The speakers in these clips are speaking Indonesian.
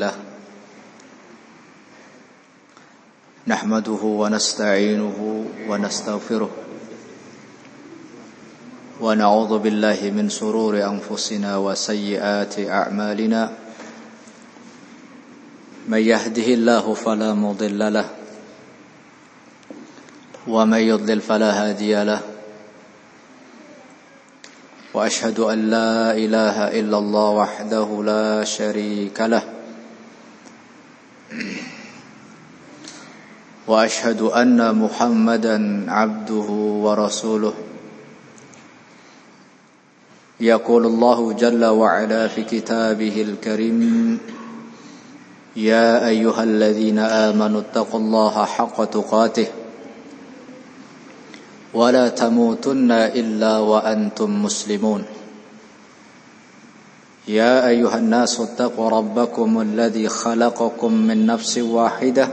لله نحمده ونستعينه ونستغفره ونعوذ بالله من شرور أنفسنا وسيئات أعمالنا من يهده الله فلا مضل له ومن يضلل فلا هادي له وأشهد أن لا إله إلا الله وحده لا شريك له وأشهد أن محمدا عبده ورسوله يقول الله جل وعلا في كتابه الكريم يا أيها الذين آمنوا اتقوا الله حق تقاته ولا تموتن إلا وأنتم مسلمون يا أيها الناس اتقوا ربكم الذي خلقكم من نفس واحدة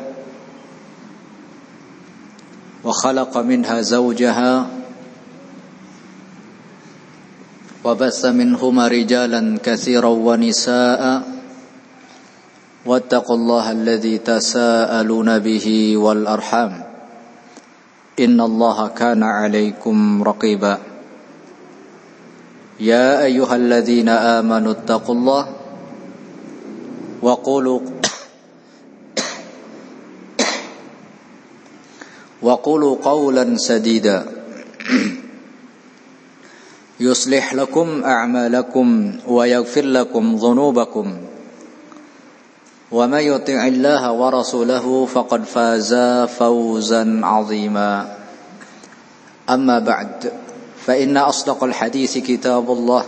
وخلق منها زوجها وبث منهما رجالا كثيرا ونساء واتقوا الله الذي تساءلون به والأرحام إن الله كان عليكم رقيبا يا أيها الذين آمنوا اتقوا الله وقولوا قولا سديدا يصلح لكم أعمالكم ويغفر لكم ذنوبكم ومن يطع الله ورسوله فقد فاز فوزا عظيما أما بعد فإن أصدق الحديث كتاب الله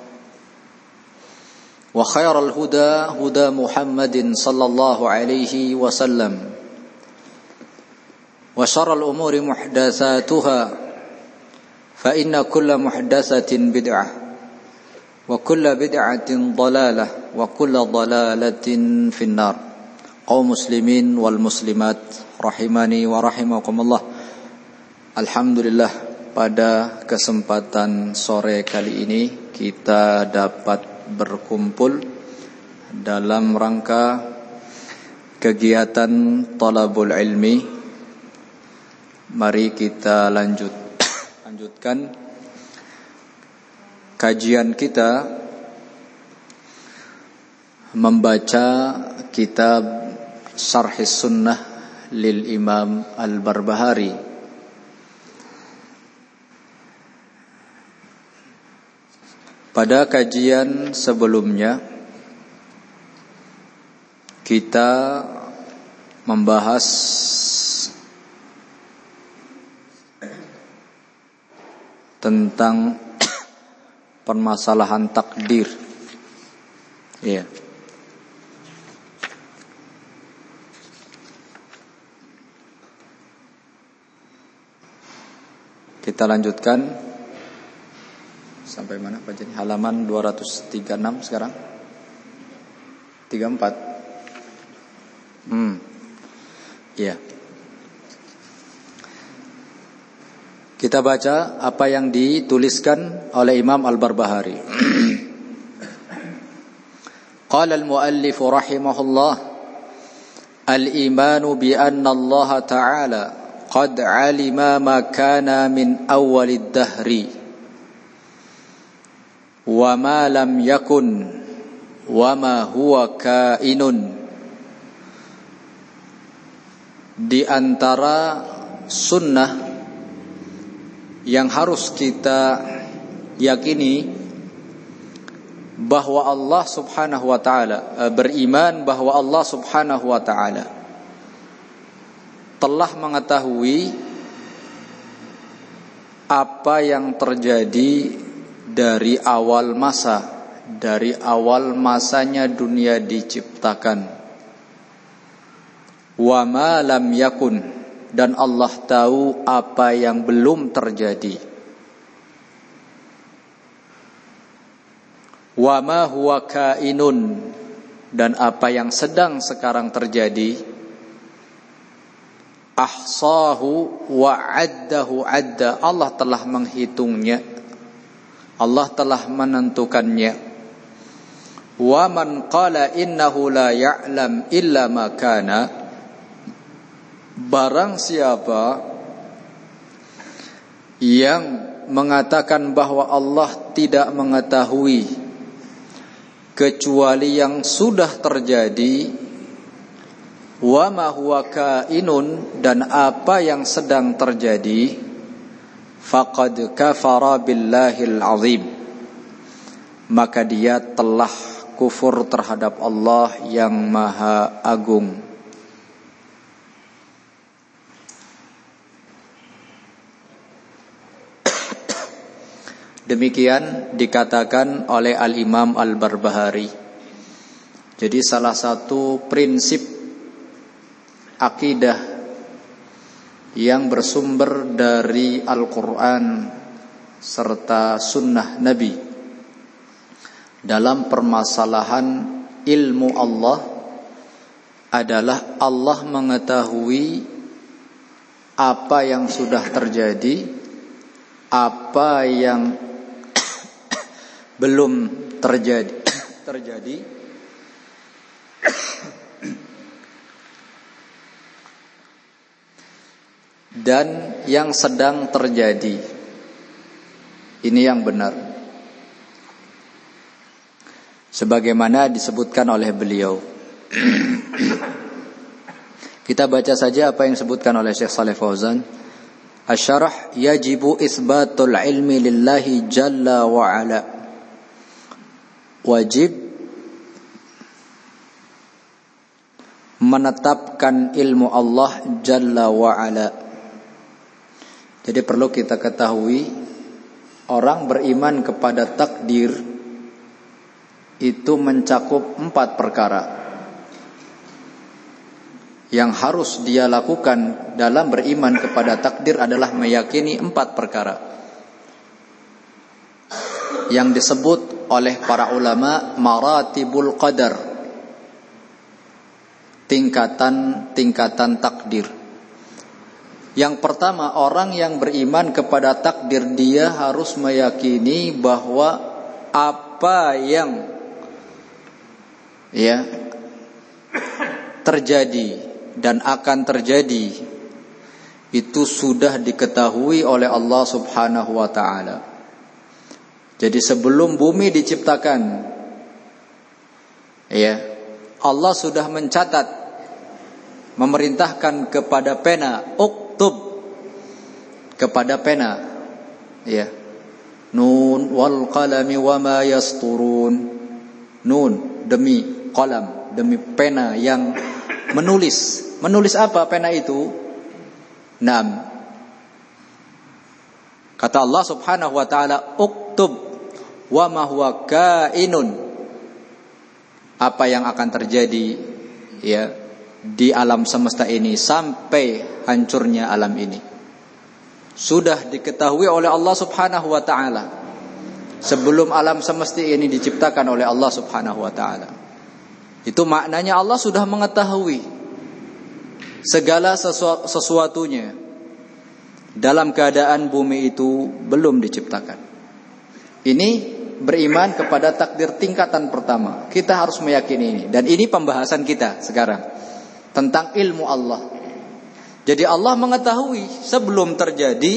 وخير الهدى هدى محمد صلى الله عليه وسلم وشر الأمور محدثاتها فإن كل محدثة بدعة وكل بدعة ضلالة وكل ضلالة في النار قوم مسلمين والmuslimat rahimani wa rahimakumullah. Alhamdulillah, pada kesempatan sore kali ini kita dapat berkumpul dalam rangka kegiatan talabul ilmi. Mari kita lanjutkan kajian kita membaca kitab Syarhis Sunnah lil Imam Al-Barbahari. Pada kajian sebelumnya kita membahas tentang permasalahan takdir. Iya. Kita lanjutkan sampai mana Pak Jani? Halaman 236 sekarang. 34. Iya. Kita baca apa yang dituliskan oleh Imam Al-Barbahari. Qala al-muallif rahimahullah, al-imanu bi anna Allah ta'ala qad 'alima ma kana min awwalid dahri wa ma lam yakun wa ma huwa kainun. Di antara sunnah yang harus kita yakini bahwa Allah subhanahu wa ta'ala, beriman bahwa Allah subhanahu wa ta'ala telah mengetahui apa yang terjadi dari awal masanya dunia diciptakan. Wa ma lam yakun, dan Allah tahu apa yang belum terjadi. Wa ma huwa kainun, dan apa yang sedang sekarang terjadi. Ahsahu wa addahu adda, Allah telah menghitungnya, Allah telah menentukannya. Wa man qala innahu la ya'lam illa ma kana, barang siapa yang mengatakan bahwa Allah tidak mengetahui kecuali yang sudah terjadi, wa ma huwa kainun, dan apa yang sedang terjadi, faqad kafara billahil azim, maka dia telah kufur terhadap Allah yang maha agung. Demikian dikatakan oleh Al-Imam Al-Barbahari. Jadi salah satu prinsip akidah yang bersumber dari Al-Quran serta sunnah Nabi dalam permasalahan ilmu Allah adalah Allah mengetahui apa yang sudah terjadi, apa yang belum terjadi dan yang sedang terjadi. Ini yang benar, sebagaimana disebutkan oleh beliau. Kita baca saja apa yang disebutkan oleh Syekh Shalih Fauzan. Asy-syarh, yajibu isbatul ilmi lillahi jalla wa ala. Wajib menetapkan ilmu Allah jalla wa ala. Jadi perlu kita ketahui, orang beriman kepada takdir itu mencakup 4 perkara yang harus dia lakukan dalam beriman kepada takdir adalah meyakini 4 perkara yang disebut oleh para ulama maratibul qadar, tingkatan-tingkatan takdir. Yang pertama, orang yang beriman kepada takdir, dia harus meyakini bahwa apa yang terjadi dan akan terjadi itu sudah diketahui oleh Allah Subhanahu wa ta'ala. Jadi sebelum bumi diciptakan, Allah sudah mencatat, memerintahkan kepada pena, uktub, kepada pena, nun wal qalami wama yasturun. Nun demi qalam, demi pena yang menulis. Menulis apa pena itu? Naam. Kata Allah Subhanahu wa ta'ala, uktub wa ma huwa kainun, apa yang akan terjadi di alam semesta ini sampai hancurnya alam ini sudah diketahui oleh Allah Subhanahu wa ta'ala sebelum alam semesta ini diciptakan oleh Allah Subhanahu wa ta'ala. Itu maknanya Allah sudah mengetahui segala sesuatunya dalam keadaan bumi itu belum diciptakan. Ini beriman kepada takdir tingkatan pertama. Kita harus meyakini ini. Dan ini pembahasan kita sekarang tentang ilmu Allah. Jadi Allah mengetahui sebelum terjadi,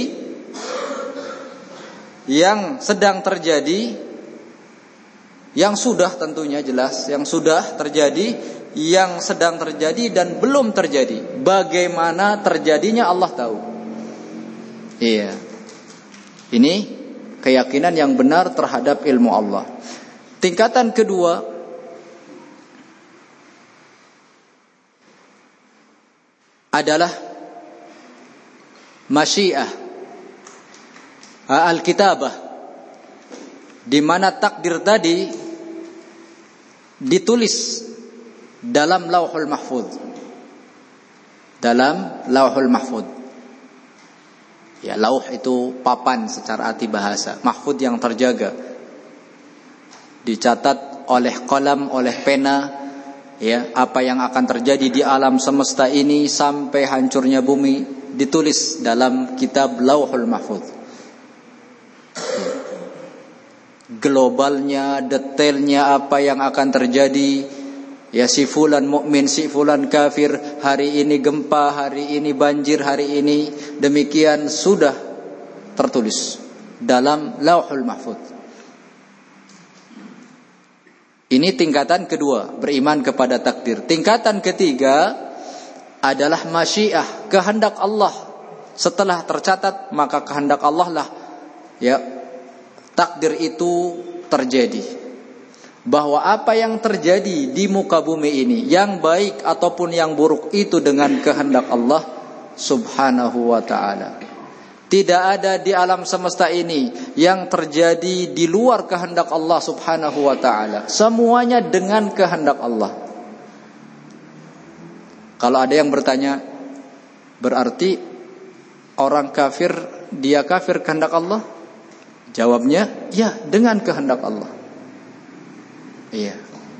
yang sedang terjadi, yang sudah tentunya jelas, yang sudah terjadi, yang sedang terjadi dan belum terjadi. Bagaimana terjadinya Allah tahu. Ini keyakinan yang benar terhadap ilmu Allah. Tingkatan kedua, adalah masyiah, al-kitabah, di mana takdir tadi ditulis dalam lauhul mahfuz. Dalam lauhul mahfuz. Lauh itu papan secara arti bahasa, mahfuz yang terjaga, dicatat oleh qalam, oleh pena, apa yang akan terjadi di alam semesta ini sampai hancurnya bumi ditulis dalam kitab lauhul mahfuz. globalnya, detailnya apa yang akan terjadi. Ya, si fulan mukmin, si fulan kafir, hari ini gempa, hari ini banjir, hari ini demikian, sudah tertulis dalam Lauhul Mahfuz. Ini tingkatan kedua, beriman kepada takdir. Tingkatan ketiga adalah masyiah, kehendak Allah. Setelah tercatat, maka kehendak Allah lah ya takdir itu terjadi. Bahwa apa yang terjadi di muka bumi ini, yang baik ataupun yang buruk, itu dengan kehendak Allah Subhanahu wa ta'ala. Tidak ada di alam semesta ini yang terjadi di luar kehendak Allah Subhanahu wa ta'ala. Semuanya dengan kehendak Allah. Kalau ada yang bertanya, berarti orang kafir, dia kafir kehendak Allah? Jawabnya, ya, dengan kehendak Allah. Iya.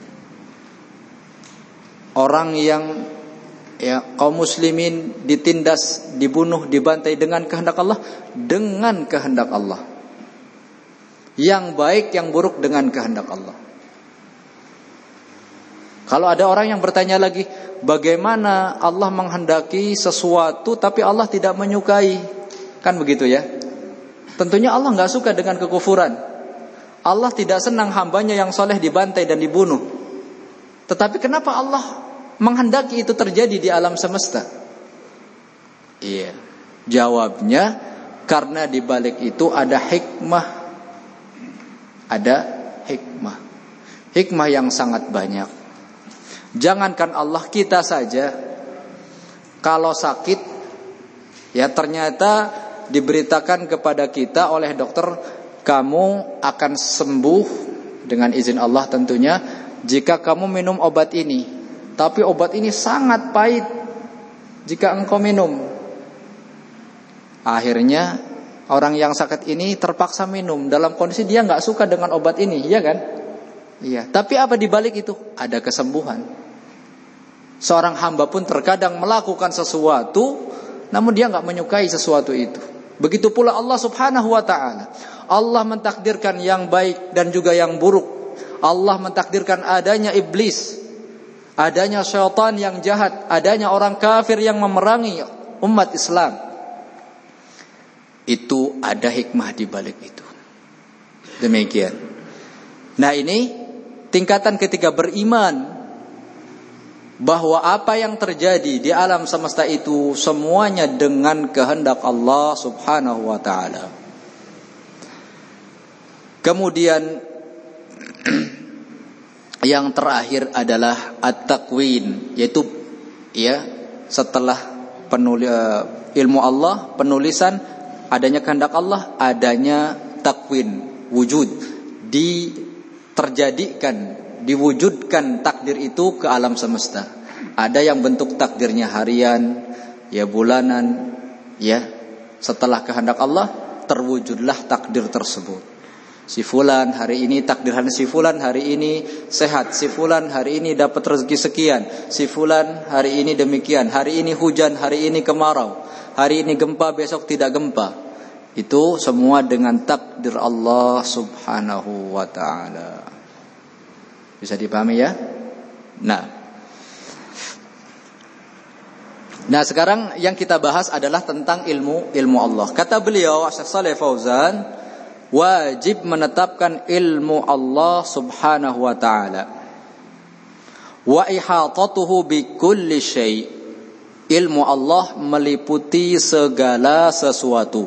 Orang yang kaum muslimin ditindas, dibunuh, dibantai dengan kehendak Allah, dengan kehendak Allah. Yang baik, yang buruk dengan kehendak Allah. Kalau ada orang yang bertanya lagi, bagaimana Allah menghendaki sesuatu tapi Allah tidak menyukai? Kan begitu ya? Tentunya Allah gak suka dengan kekufuran. Allah tidak senang hambanya yang soleh dibantai dan dibunuh. Tetapi kenapa Allah menghendaki itu terjadi di alam semesta? Iya. Jawabnya, karena di balik itu ada hikmah. Ada hikmah. Hikmah yang sangat banyak. Jangankan Allah, kita saja kalau sakit, ya ternyata diberitakan kepada kita oleh dokter, kamu akan sembuh dengan izin Allah tentunya jika kamu minum obat ini. Tapi obat ini sangat pahit jika engkau minum. Akhirnya orang yang sakit ini terpaksa minum dalam kondisi dia gak suka dengan obat ini, ya kan? Iya. Tapi apa dibalik itu? Ada kesembuhan. Seorang hamba pun terkadang melakukan sesuatu, namun dia gak menyukai sesuatu itu. Begitu pula Allah Subhanahu wa ta'ala. Allah mentakdirkan yang baik dan juga yang buruk. Allah mentakdirkan adanya iblis, adanya syaitan yang jahat, adanya orang kafir yang memerangi umat Islam. Itu ada hikmah di balik itu. Demikian. Nah, ini tingkatan ketiga, beriman bahwa apa yang terjadi di alam semesta itu semuanya dengan kehendak Allah Subhanahu wa ta'ala. Kemudian yang terakhir adalah at-takwin, yaitu ya setelah ilmu Allah, penulisan, adanya kehendak Allah, adanya takwin, wujud, diwujudkan takdir itu ke alam semesta. Ada yang bentuk takdirnya harian, ya bulanan, ya. Setelah kehendak Allah terwujudlah takdir tersebut. Si fulan hari ini takdirnya, si fulan hari ini sehat, si fulan hari ini dapat rezeki sekian, si fulan hari ini demikian, hari ini hujan, hari ini kemarau, hari ini gempa, besok tidak gempa. Itu semua dengan takdir Allah Subhanahu wa ta'ala. Bisa dipahami ya? Nah, sekarang yang kita bahas adalah tentang ilmu Allah. Kata beliau, Syekh Shalih Fauzan, wajib menetapkan ilmu Allah Subhanahu wa ta'ala. Wa ihatatuhu bi kulli syai'. Ilmu Allah meliputi segala sesuatu.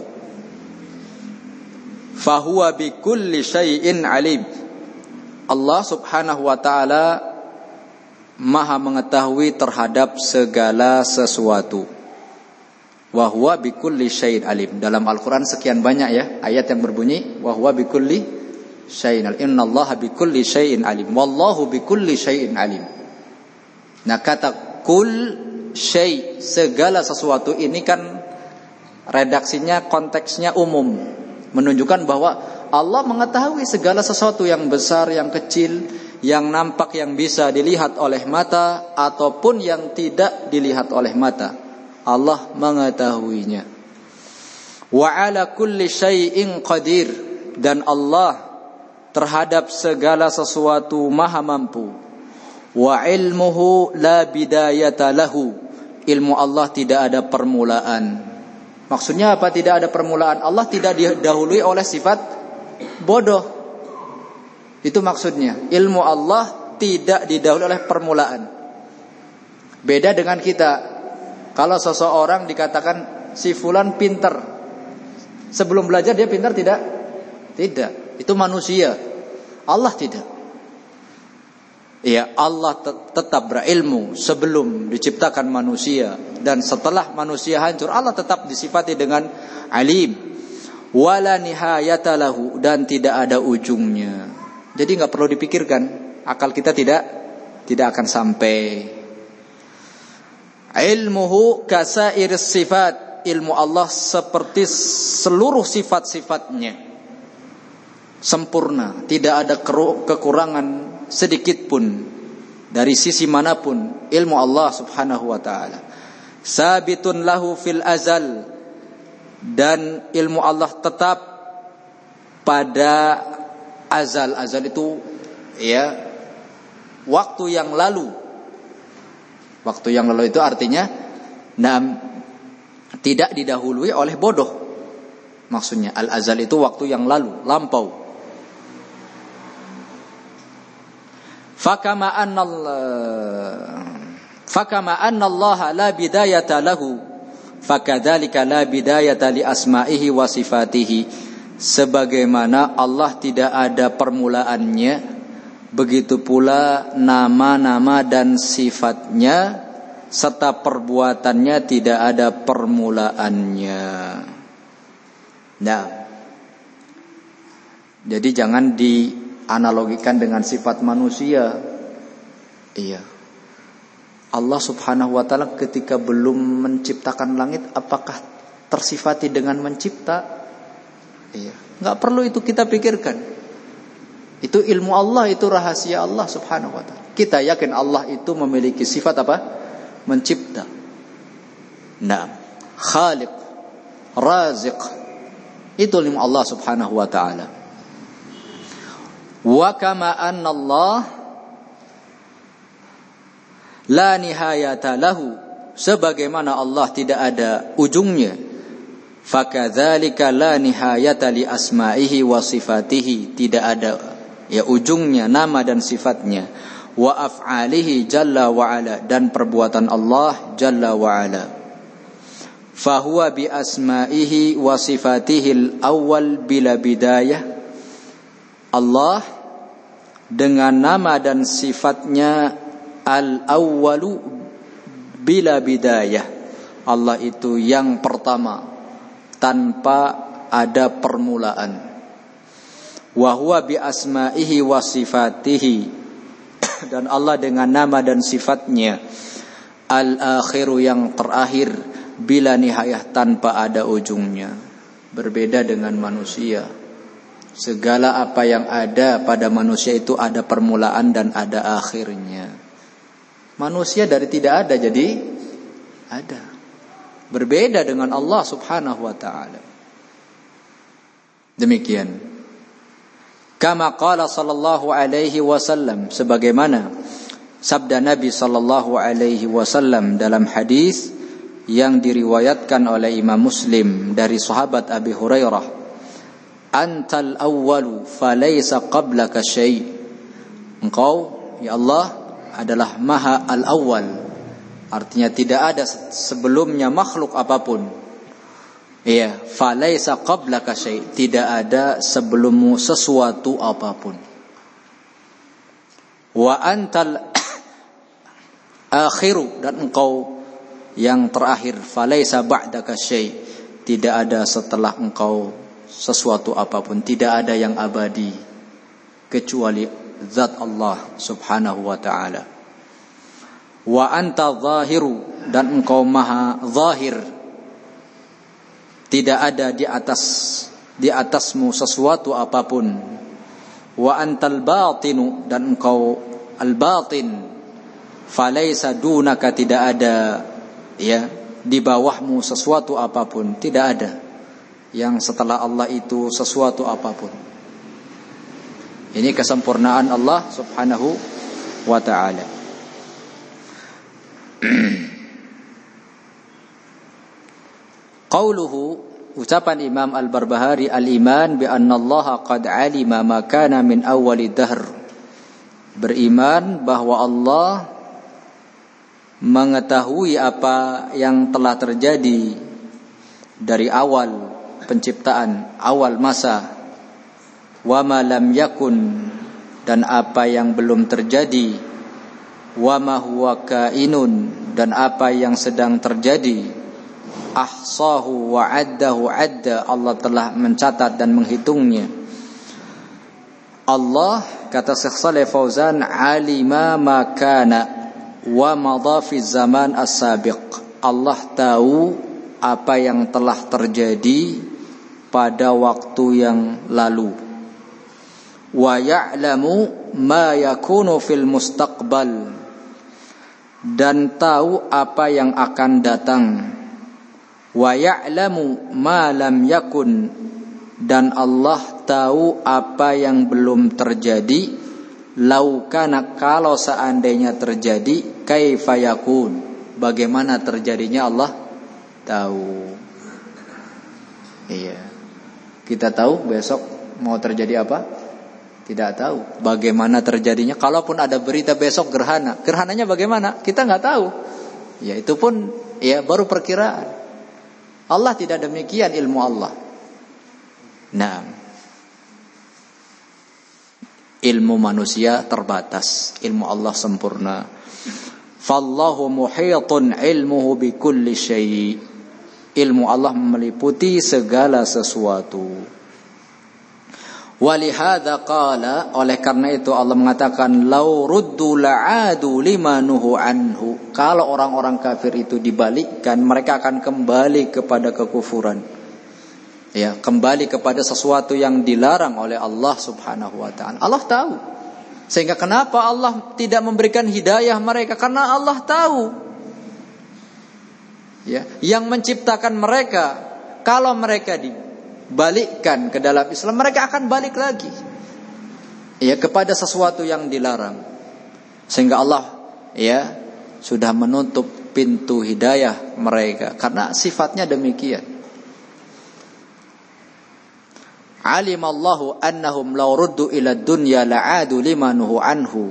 Fahuwa bi kulli syai'in alim. Allah Subhanahu wa ta'ala Maha mengetahui terhadap segala sesuatu. Wa huwa bikulli syai'in alim. Dalam Al-Qur'an sekian banyak ya ayat yang berbunyi wa huwa bikulli syai'in alim. Innallaha bikulli syai'in alim. Wallahu bikulli syai'in alim. Nah, kata kul syai', segala sesuatu, ini kan redaksinya, konteksnya umum, menunjukkan bahwa Allah mengetahui segala sesuatu yang besar, yang kecil, yang nampak, yang bisa dilihat oleh mata ataupun yang tidak dilihat oleh mata. Allah mengetahuinya. Wa ala kulli syai'in qadir, dan Allah terhadap segala sesuatu maha mampu. Wa ilmuhu la bidayata lahu, ilmu Allah tidak ada permulaan. Maksudnya apa tidak ada permulaan? Allah tidak didahului oleh sifat bodoh. Itu maksudnya. Ilmu Allah tidak didahului oleh permulaan. Beda dengan kita. Kalau seseorang dikatakan si fulan pinter, sebelum belajar dia pintar tidak? Tidak. Itu manusia. Allah tidak. Ya, Allah tetap berilmu sebelum diciptakan manusia, dan setelah manusia hancur Allah tetap disifati dengan alim. Wala nihayata lahu, dan tidak ada ujungnya. Jadi enggak perlu dipikirkan, akal kita tidak akan sampai. Ilmuhu kasairis sifat, ilmu Allah seperti seluruh sifat-sifatnya sempurna, tidak ada kekurangan sedikit pun dari sisi manapun ilmu Allah subhanahu wa ta'ala. Sabitun lahu fil azal, dan ilmu Allah tetap pada azal. Azal itu ya waktu yang lalu. Waktu yang lalu itu artinya tidak didahului oleh bodoh. Maksudnya al-azal itu waktu yang lalu, lampau. Fakama anna Allah la bidayata lahu, fakadzalika la bidayata li asma'ihi wa sifatihi. Sebagaimana Allah tidak ada permulaannya, begitu pula nama-nama dan sifatnya serta perbuatannya tidak ada permulaannya. Nah, jadi jangan dianalogikan dengan sifat manusia. Iya. Allah subhanahu wa ta'ala ketika belum menciptakan langit, apakah tersifati dengan mencipta? Iya. Enggak perlu itu kita pikirkan. Itu ilmu Allah, itu rahasia Allah subhanahu wa ta'ala. Kita yakin Allah itu memiliki sifat apa? Mencipta. Nah, Khaliq, Raziq. Itu ilmu Allah subhanahu wa ta'ala. Wa kama anna Allah la nihayata lahu, sebagaimana Allah tidak ada ujungnya, fakadzalika la nihayata li asma'ihi wa sifatihi, tidak ada ya ujungnya nama dan sifatnya, wa af'alihi jalla wa ala, dan perbuatan Allah jalla wa ala. Fahuwa bi asma'ihi wa sifatihi al-awwal bila bidayah, Allah dengan nama dan sifatnya al-awwalu bila bidayah, Allah itu yang pertama tanpa ada permulaan. Wa huwa bi asma'ihi wa sifatihi, dan Allah dengan nama dan sifatnya al-akhiru yang terakhir, bila nihayah tanpa ada ujungnya. Berbeda dengan manusia. Segala apa yang ada pada manusia itu ada permulaan dan ada akhirnya. Manusia dari tidak ada jadi ada. Berbeda dengan Allah subhanahu wa ta'ala. Demikian. Kama qala sallallahu alaihi wasallam, sebagaimana sabda Nabi sallallahu alaihi wasallam dalam hadis yang diriwayatkan oleh Imam Muslim dari sahabat Abi Hurairah, antal awwalu falaysa qablaka syai', engkau ya Allah adalah maha al-awwal, artinya tidak ada sebelumnya makhluk apapun. Iya, falaysa qablaka syai', tidak ada sebelummu sesuatu apapun. Wa antal akhiru, dan engkau yang terakhir, falaysa ba'daka syai', tidak ada setelah engkau sesuatu apapun, tidak ada yang abadi kecuali zat Allah subhanahu wa ta'ala. Wa anta zahiru, dan engkau maha zahir, tidak ada di atasmu sesuatu apapun. Wa antal batinu, dan engkau al-batin, falaysa dunaka, tidak ada ya di bawahmu sesuatu apapun, tidak ada yang setelah Allah itu sesuatu apapun. Ini kesempurnaan Allah Subhanahu wa ta'ala. Qauluhu, ucapan Imam Al-Barbahari, al-iman bi anna Allah qad alima ma kana min awwali dahr. Beriman bahwa Allah mengetahui apa yang telah terjadi dari awal penciptaan, awal masa. Wa ma lam yakun, dan apa yang belum terjadi. Wa ma huwa kainun, dan apa yang sedang terjadi. Ahsahu wa addahu adda, Allah telah mencatat dan menghitungnya. Allah, kata Syekh Shalih Fauzan, alima ma kana wa madha fi zaman as-sabiq. Allah tahu apa yang telah terjadi pada waktu yang lalu. Wa ya'lamu ma yakunu fil mustaqbal, dan tahu apa yang akan datang. Wa ya'lamu ma lam yakun, dan Allah tahu apa yang belum terjadi. Lau kana, kalau seandainya terjadi, kaifa yakun, bagaimana terjadinya Allah tahu. Iya. Kita tahu besok mau terjadi apa? Tidak tahu. Bagaimana terjadinya? Kalaupun ada berita besok gerhana, gerhananya bagaimana? Kita nggak tahu. Ya, itu pun ya baru perkiraan. Allah tidak demikian ilmu Allah. Nah, ilmu manusia terbatas, ilmu Allah sempurna. Fallahu muhitun ilmuhu bikulli syai'. Ilmu Allah meliputi segala sesuatu. Walihada qala, oleh karena itu Allah mengatakan, lau ruddu la'adu lima nuhu anhu. Kalau orang-orang kafir itu dibalikkan, mereka akan kembali kepada kekufuran. Ya, kembali kepada sesuatu yang dilarang oleh Allah Subhanahu wa ta'ala. Allah tahu. Sehingga kenapa Allah tidak memberikan hidayah mereka? Karena Allah tahu. Ya, yang menciptakan mereka, kalau mereka dibalikkan ke dalam Islam, mereka akan balik lagi ya kepada sesuatu yang dilarang. Sehingga Allah ya sudah menutup pintu hidayah mereka karena sifatnya demikian. Alimallahu annahum law ruddu ila dunya la'adu limanuhu anhu.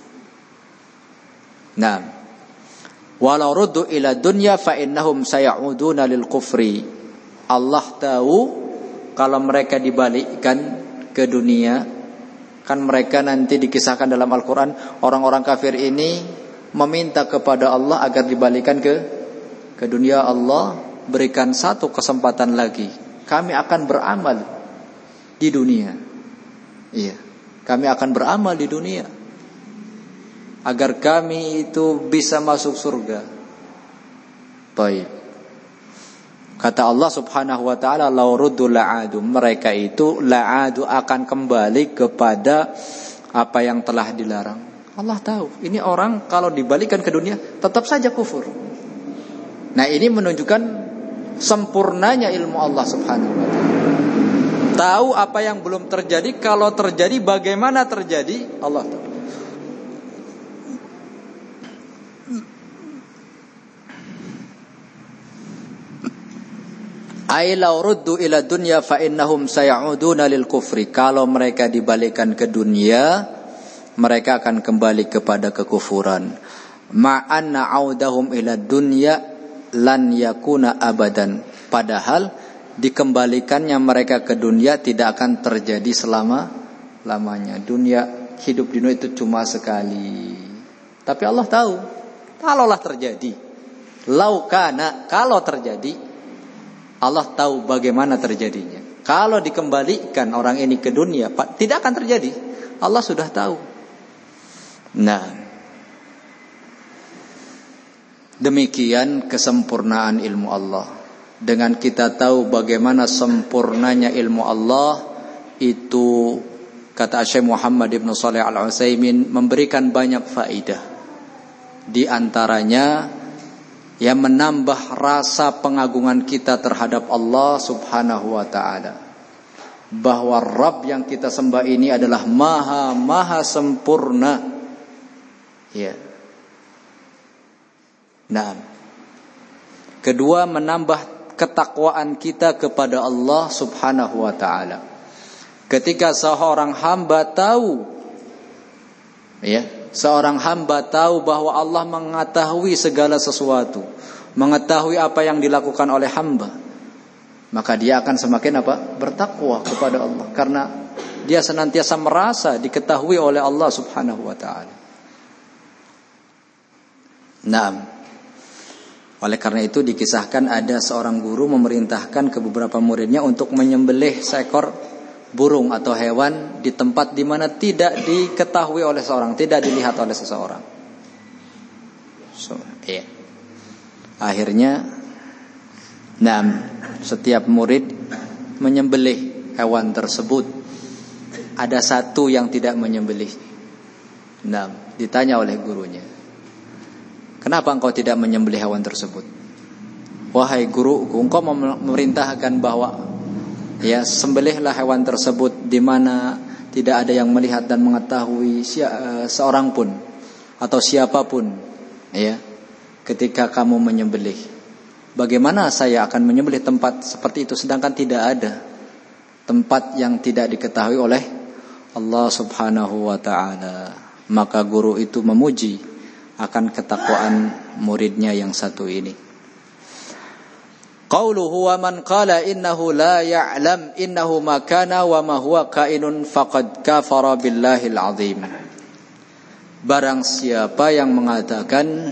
Nah, walau ruddu ila dunya fa innahum sayaudduna lil kufri. Allah tahu kalau mereka dibalikkan ke dunia, kan mereka nanti dikisahkan dalam Al-Quran, orang-orang kafir ini meminta kepada Allah agar dibalikkan ke dunia. Allah berikan satu kesempatan lagi, kami akan beramal di dunia. Iya, kami akan beramal di dunia agar kami itu bisa masuk surga. Baik. Kata Allah Subhanahu wa ta'ala, law ruddu la'adu, mereka itu la'adu akan kembali kepada apa yang telah dilarang. Allah tahu, ini orang kalau dibalikkan ke dunia tetap saja kufur. Nah, ini menunjukkan sempurnanya ilmu Allah Subhanahu wa ta'ala. Tahu apa yang belum terjadi, kalau terjadi bagaimana terjadi, Allah tahu. Ai law ruddu ila dunya fa innahum sayaudduna lil kufri. Kalau mereka dibalikkan ke dunia, mereka akan kembali kepada kekufuran. Ma'anna audahum ila dunya lan yakuna abadan. Padahal dikembalikannya mereka ke dunia tidak akan terjadi selama-lamanya. Dunia, hidup di dunia itu cuma sekali. Tapi Allah tahu, kalaulah terjadi, laukana, kalau terjadi, Allah tahu bagaimana terjadinya. Kalau dikembalikan orang ini ke dunia, tidak akan terjadi. Allah sudah tahu. Nah, demikian kesempurnaan ilmu Allah. Dengan kita tahu bagaimana sempurnanya ilmu Allah, itu kata Syekh Muhammad Ibn Shalih Al-Utsaimin memberikan banyak faidah. Di antaranya yang menambah rasa pengagungan kita terhadap Allah Subhanahu wa ta'ala. bahwa Rabb yang kita sembah ini adalah maha sempurna. Ya. Nah, kedua, menambah ketakwaan kita kepada Allah Subhanahu wa taala. Ketika seorang hamba tahu, ya, seorang hamba tahu bahwa Allah mengetahui segala sesuatu, mengetahui apa yang dilakukan oleh hamba, maka dia akan semakin bertakwa kepada Allah, karena dia senantiasa merasa diketahui oleh Allah Subhanahu wa taala. Naam. Oleh karena itu dikisahkan ada seorang guru memerintahkan ke beberapa muridnya untuk menyembelih seekor burung atau hewan di tempat di mana tidak diketahui oleh seorang, tidak dilihat oleh seseorang. Iya. Akhirnya, setiap murid menyembelih hewan tersebut. Ada satu yang tidak menyembelih. Ditanya oleh gurunya, kenapa engkau tidak menyembelih hewan tersebut? Wahai guru, engkau memerintahkan bahwa sembelihlah hewan tersebut di mana tidak ada yang melihat dan mengetahui seorang pun atau siapapun, ketika kamu menyembelih. Bagaimana saya akan menyembelih tempat seperti itu sedangkan tidak ada tempat yang tidak diketahui oleh Allah Subhanahu wa taala? Maka guru itu memuji akan ketakwaan muridnya yang satu ini. Qauluhu wa man qala innahu la ya'lam innahu ma kana wa ma huwa kainun faqad kafara billahil azim. Barang siapa yang mengatakan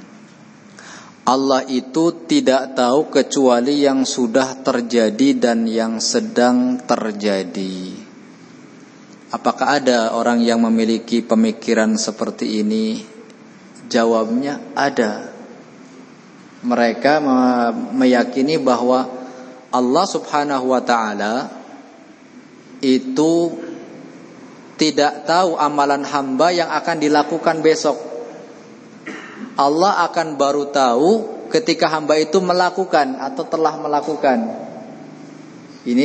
Allah itu tidak tahu kecuali yang sudah terjadi dan yang sedang terjadi. Apakah ada orang yang memiliki pemikiran seperti ini? Jawabnya ada. Mereka meyakini bahwa Allah Subhanahu wa taala itu tidak tahu amalan hamba yang akan dilakukan besok. Allah akan baru tahu ketika hamba itu melakukan atau telah melakukan. Ini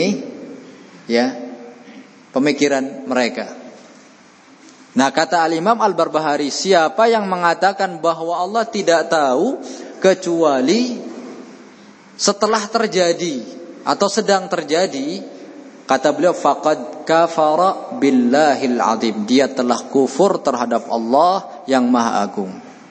pemikiran mereka. Nah, kata Al-Imam Al-Barbahari, siapa yang mengatakan bahwa Allah tidak tahu kecuali setelah terjadi atau sedang terjadi, kata beliau, faqad kafara billahil azim. Dia telah kufur terhadap Allah yang Maha Agung.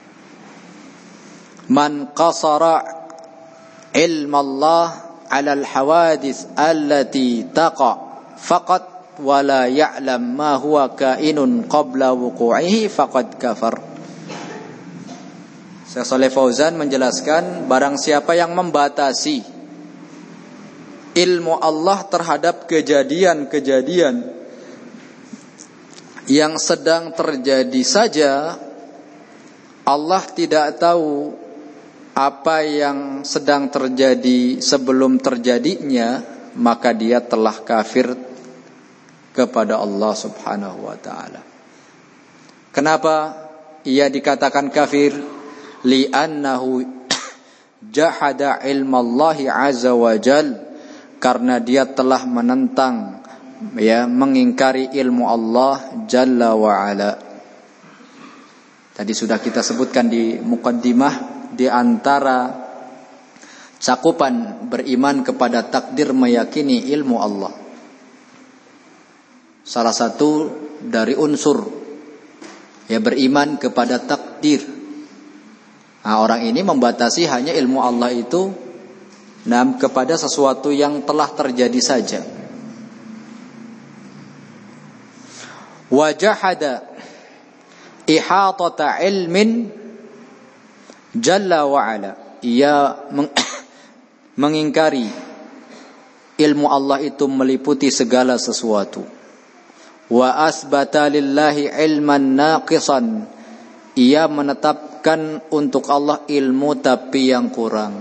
Man qasara ilma Allah 'ala al-hawadits allati taqa faqat wa la ya'lam ma huwa kainun qabla wuqu'ihi faqad kafar. Syekh Shalih Fauzan menjelaskan, barang siapa yang membatasi ilmu Allah terhadap kejadian-kejadian yang sedang terjadi saja, Allah tidak tahu apa yang sedang terjadi sebelum terjadinya, maka dia telah kafir kepada Allah Subhanahu wa taala. Kenapa ia dikatakan kafir? Li'annahu jahada ilmallahi azza wa jal, karena dia telah menentang, mengingkari ilmu Allah jalla wa ala. Tadi sudah kita sebutkan di muqaddimah, di antara cakupan beriman kepada takdir meyakini ilmu Allah, salah satu dari unsur beriman kepada takdir. Nah, orang ini membatasi hanya ilmu Allah itu kepada sesuatu yang telah terjadi saja. Wa jahada ihatata ilmin jalla wa ala. Ia mengingkari ilmu Allah itu meliputi segala sesuatu. Wa asbata lillahi ilman naqisan. Ia menetapkan untuk Allah ilmu tapi yang kurang.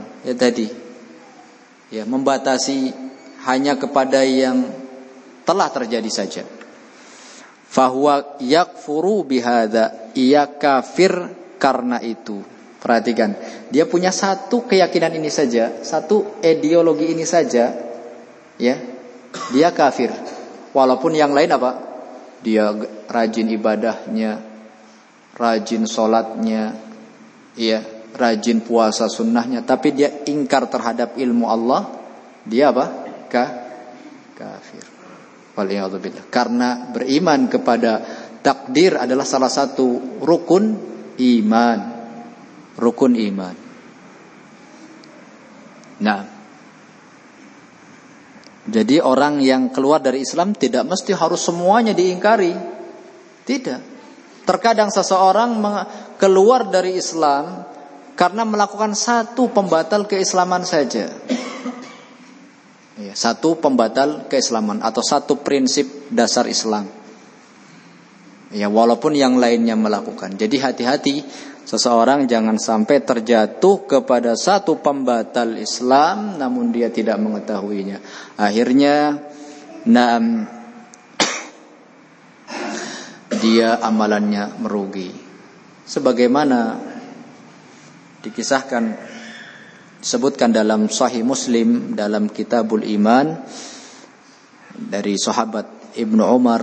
Membatasi hanya kepada yang telah terjadi saja. Fahuwa yakfuru bihadza. Ia kafir karena itu. Perhatikan, dia punya satu keyakinan ini saja, satu ideologi ini saja, dia kafir. Walaupun yang lain apa? Dia rajin ibadahnya, rajin sholatnya, ya, rajin puasa sunnahnya, tapi dia ingkar terhadap ilmu Allah, dia apa? Kafir. Waliyadzubillah. Karena beriman kepada takdir adalah salah satu rukun iman. Rukun iman. Nah, jadi orang yang keluar dari Islam tidak mesti harus semuanya diingkari. Tidak. Terkadang seseorang keluar dari Islam karena melakukan satu pembatal keislaman saja. Ya, satu pembatal keislaman atau satu prinsip dasar Islam. Ya, walaupun yang lainnya melakukan. Jadi hati-hati, seseorang jangan sampai terjatuh kepada satu pembatal Islam namun dia tidak mengetahuinya. Akhirnya dia amalannya merugi. Sebagaimana disebutkan dalam Sahih Muslim dalam Kitabul Iman dari sahabat Ibnu Umar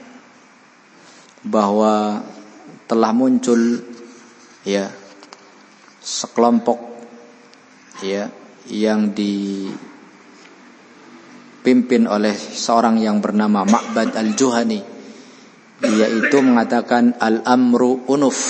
bahwa telah muncul ya sekelompok ya yang dipimpin oleh seorang yang bernama Ma'bad al-Juhani. Dia itu mengatakan al-amru unuf.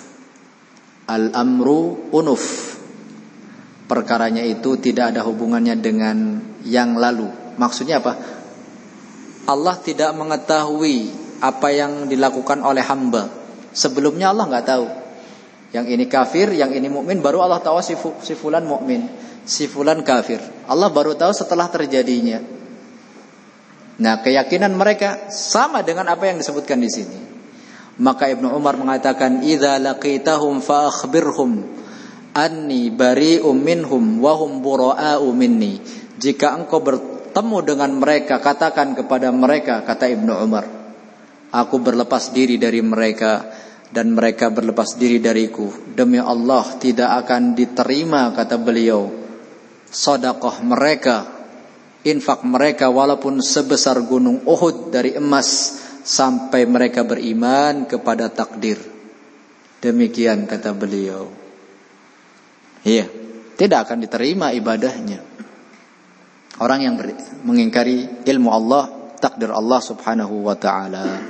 Al-amru unuf. Perkaranya itu tidak ada hubungannya dengan yang lalu. Maksudnya apa? Allah tidak mengetahui apa yang dilakukan oleh hamba. Sebelumnya Allah nggak tahu. Yang ini kafir, yang ini mukmin, baru Allah tahu si fulan mukmin, si fulan kafir. Allah baru tahu setelah terjadinya. Nah, keyakinan mereka sama dengan apa yang disebutkan di sini. Maka Ibnu Umar mengatakan, "Idza laqitahum fa akhbirhum anni bari'um minhum wa hum bura'u minni." Jika engkau bertemu dengan mereka, katakan kepada mereka, kata Ibnu Umar, aku berlepas diri dari mereka dan mereka berlepas diri dariku. Demi Allah tidak akan diterima, kata beliau, sedekah mereka, infak mereka walaupun sebesar gunung Uhud dari emas, sampai mereka beriman kepada takdir. Demikian kata beliau. Iya, tidak akan diterima ibadahnya orang yang mengingkari ilmu Allah, takdir Allah subhanahu wa ta'ala.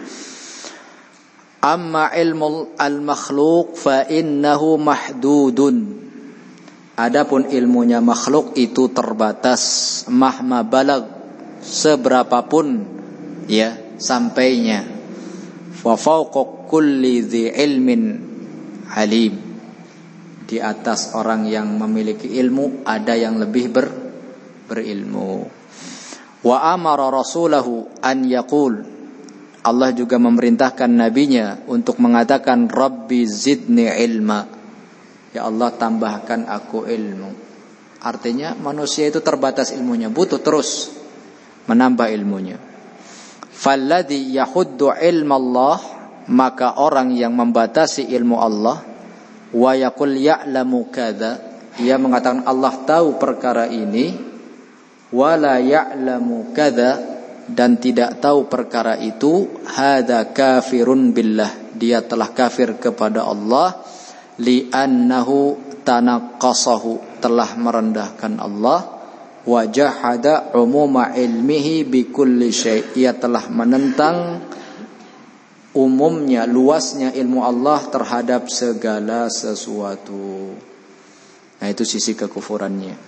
Amma ilmu al-makhluk fa innahu mahdudun. Adapun ilmunya makhluk itu terbatas, mahma balag, seberapapun ya sampainya. Wa fawqa kulli dhi ilmin alim. Di atas orang yang memiliki ilmu ada yang lebih berilmu. Wa amara rasulahu an yaqul. Allah juga memerintahkan nabinya untuk mengatakan Rabbi zidni ilma. Ya Allah, tambahkan aku ilmu. Artinya manusia itu terbatas ilmunya, butuh terus menambah ilmunya. Falladhi yahuddu ilma Allah, maka orang yang membatasi ilmu Allah, wa yaqul ya'lamu kadza, ia mengatakan Allah tahu perkara ini, wala ya'lamu kadza, dan tidak tahu perkara itu, hadza kafirun billah, dia telah kafir kepada Allah, li'annahu tanaqqasahu, telah merendahkan Allah, wa jahada umuma ilmihi bi kulli syai', ia telah menentang umumnya, luasnya ilmu Allah terhadap segala sesuatu. Nah, itu sisi kekufurannya.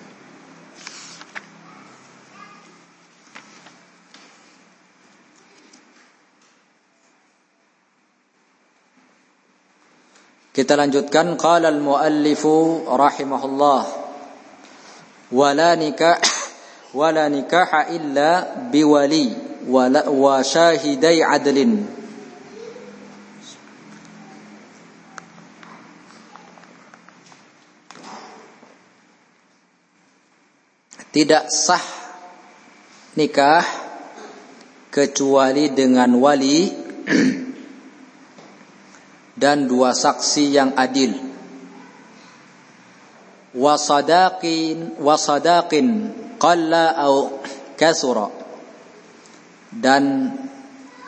Kita lanjutkan. Qala al-muallifu rahimahullah, wala nikaha illa biwali wa syahidai adlin. Tidak sah nikah kecuali dengan wali dan dua saksi yang adil. Wasadaqin qalla au kasura, dan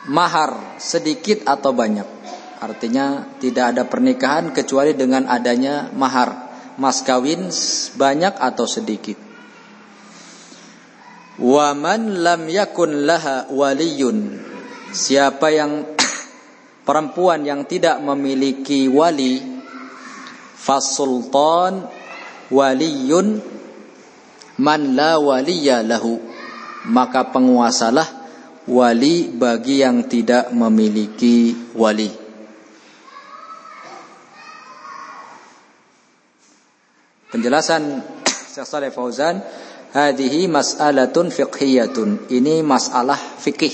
mahar sedikit atau banyak. Artinya tidak ada pernikahan kecuali dengan adanya mahar, mas kawin banyak atau sedikit. Wa man lam yakun laha waliyun, siapa yang perempuan yang tidak memiliki wali, fasultan waliyun man la waliya lahu, maka penguasalah wali bagi yang tidak memiliki wali. Penjelasan Syekh Shalih Fauzan, hadhihi mas'alatun fiqhiyatun, ini masalah fikih.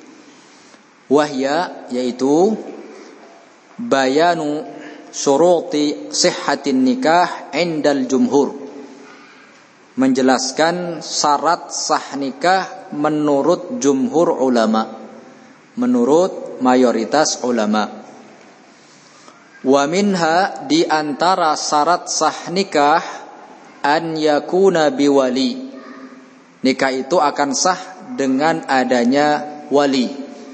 Wahya, yaitu bayanu syuruti sihhatin nikah indal jumhur, menjelaskan syarat sah nikah menurut jumhur ulama, menurut mayoritas ulama. Wa minha, di antara syarat sah nikah, an yakuna biwali, nikah itu akan sah dengan adanya wali.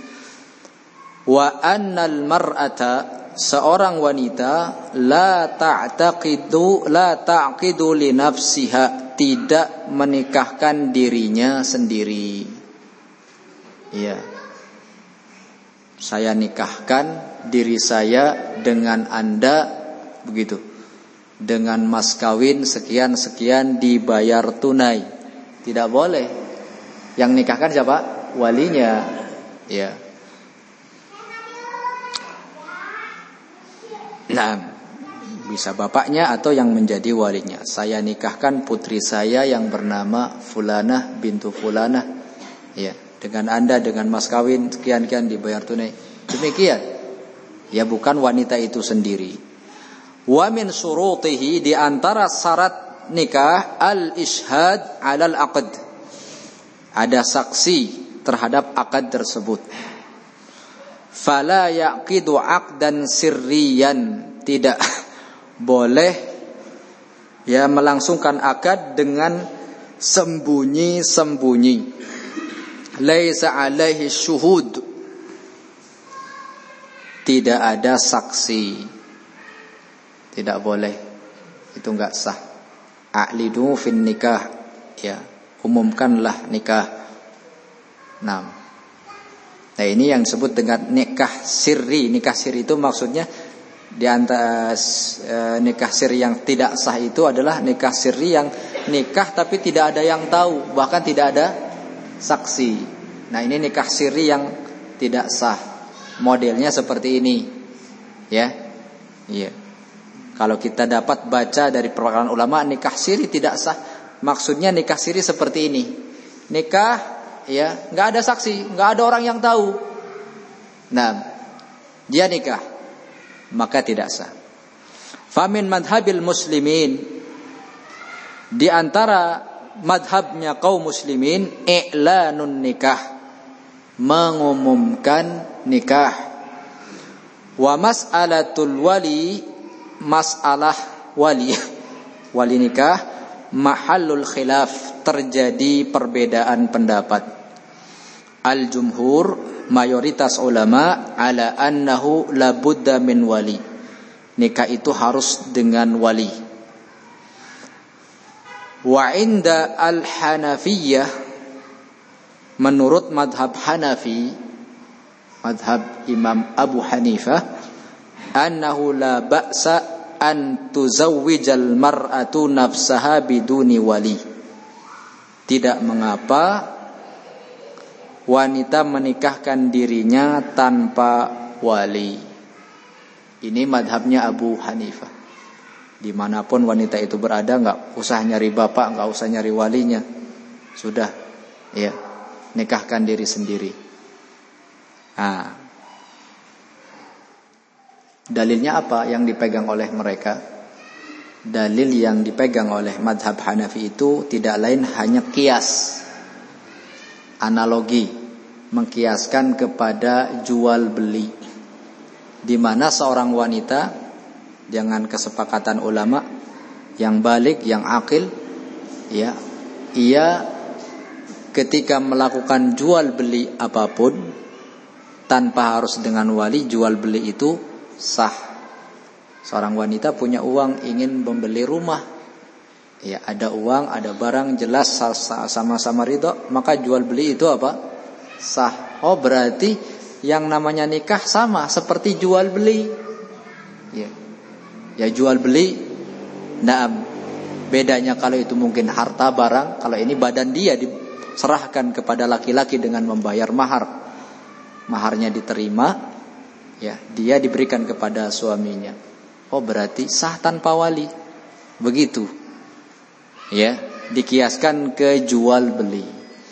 Wa annal mar'ata, seorang wanita, la ta'qidu li nafsiha, tidak menikahkan dirinya sendiri. Iya. Saya nikahkan diri saya dengan Anda, begitu, dengan mas kawin sekian-sekian dibayar tunai. Tidak boleh. Yang nikahkan siapa? Walinya. Ya. Nah, bisa bapaknya atau yang menjadi walinya. Saya nikahkan putri saya yang bernama Fulanah bintu Fulanah, ya, dengan Anda dengan mas kawin sekian-sekian dibayar tunai. Demikian. Ya, bukan wanita itu sendiri. Wa min syurutihi, di antara syarat nikah, al-ishhad 'alal 'aqd. Ada saksi terhadap akad tersebut. Fala yaqidu 'aqdan sirriyan, tidak boleh ya melangsungkan akad dengan sembunyi-sembunyi. Laisa 'alaihi syuhud, tidak ada saksi. Tidak boleh. Itu enggak sah. A'lidu fin nikah, ya, umumkanlah nikah. Nah, ini yang disebut dengan nikah sirri. Nikah sirri itu maksudnya di antara nikah sirri yang tidak sah itu adalah nikah sirri yang nikah tapi tidak ada yang tahu, bahkan tidak ada saksi. Nah, ini nikah sirri yang tidak sah. Modelnya seperti ini. Ya. Iya. Kalau kita dapat baca dari perkataan ulama, nikah siri tidak sah. Maksudnya nikah siri seperti ini. Nikah, ya, nggak ada saksi, nggak ada orang yang tahu. Nah, dia nikah, maka tidak sah. Famin madhabil muslimin, di antara madhabnya kaum muslimin, i'lanun nikah, mengumumkan nikah. Wa mas'alatul wali, masalah wali nikah, mahallul khilaf, terjadi perbedaan pendapat. Al-jumhur, mayoritas ulama, ala annahu la budda min wali, nikah itu harus dengan wali. Wa inda al-hanafiyah, menurut madhab Hanafi, madhab Imam Abu Hanifah, annahu la ba'sa an tuzawwijal mar'atu nafsaha biduni wali, tidak mengapa wanita menikahkan dirinya tanpa wali. Ini madhabnya Abu Hanifah. Dimanapun wanita itu berada, nggak usah nyari bapak, nggak usah nyari walinya, sudah, ya, nikahkan diri sendiri. Nah, dalilnya apa yang dipegang oleh mereka? Dalil yang dipegang oleh madhab Hanafi itu tidak lain hanya kias, analogi, mengkiaskan kepada jual beli, di mana seorang wanita dengan kesepakatan ulama yang baligh, yang akil, ya, ia ketika melakukan jual beli apapun, tanpa harus dengan wali, jual beli itu sah. Seorang wanita punya uang ingin membeli rumah, ya ada uang, ada barang, jelas sama-sama ridho, maka jual beli itu apa? Sah. Oh berarti yang namanya nikah sama seperti jual beli. Ya jual beli. Nah, bedanya kalau itu mungkin harta barang, kalau ini badan dia diserahkan kepada laki-laki dengan membayar mahar. Maharnya diterima, ya dia diberikan kepada suaminya. Oh berarti sah tanpa wali. Begitu. Ya, dikiaskan ke jual beli.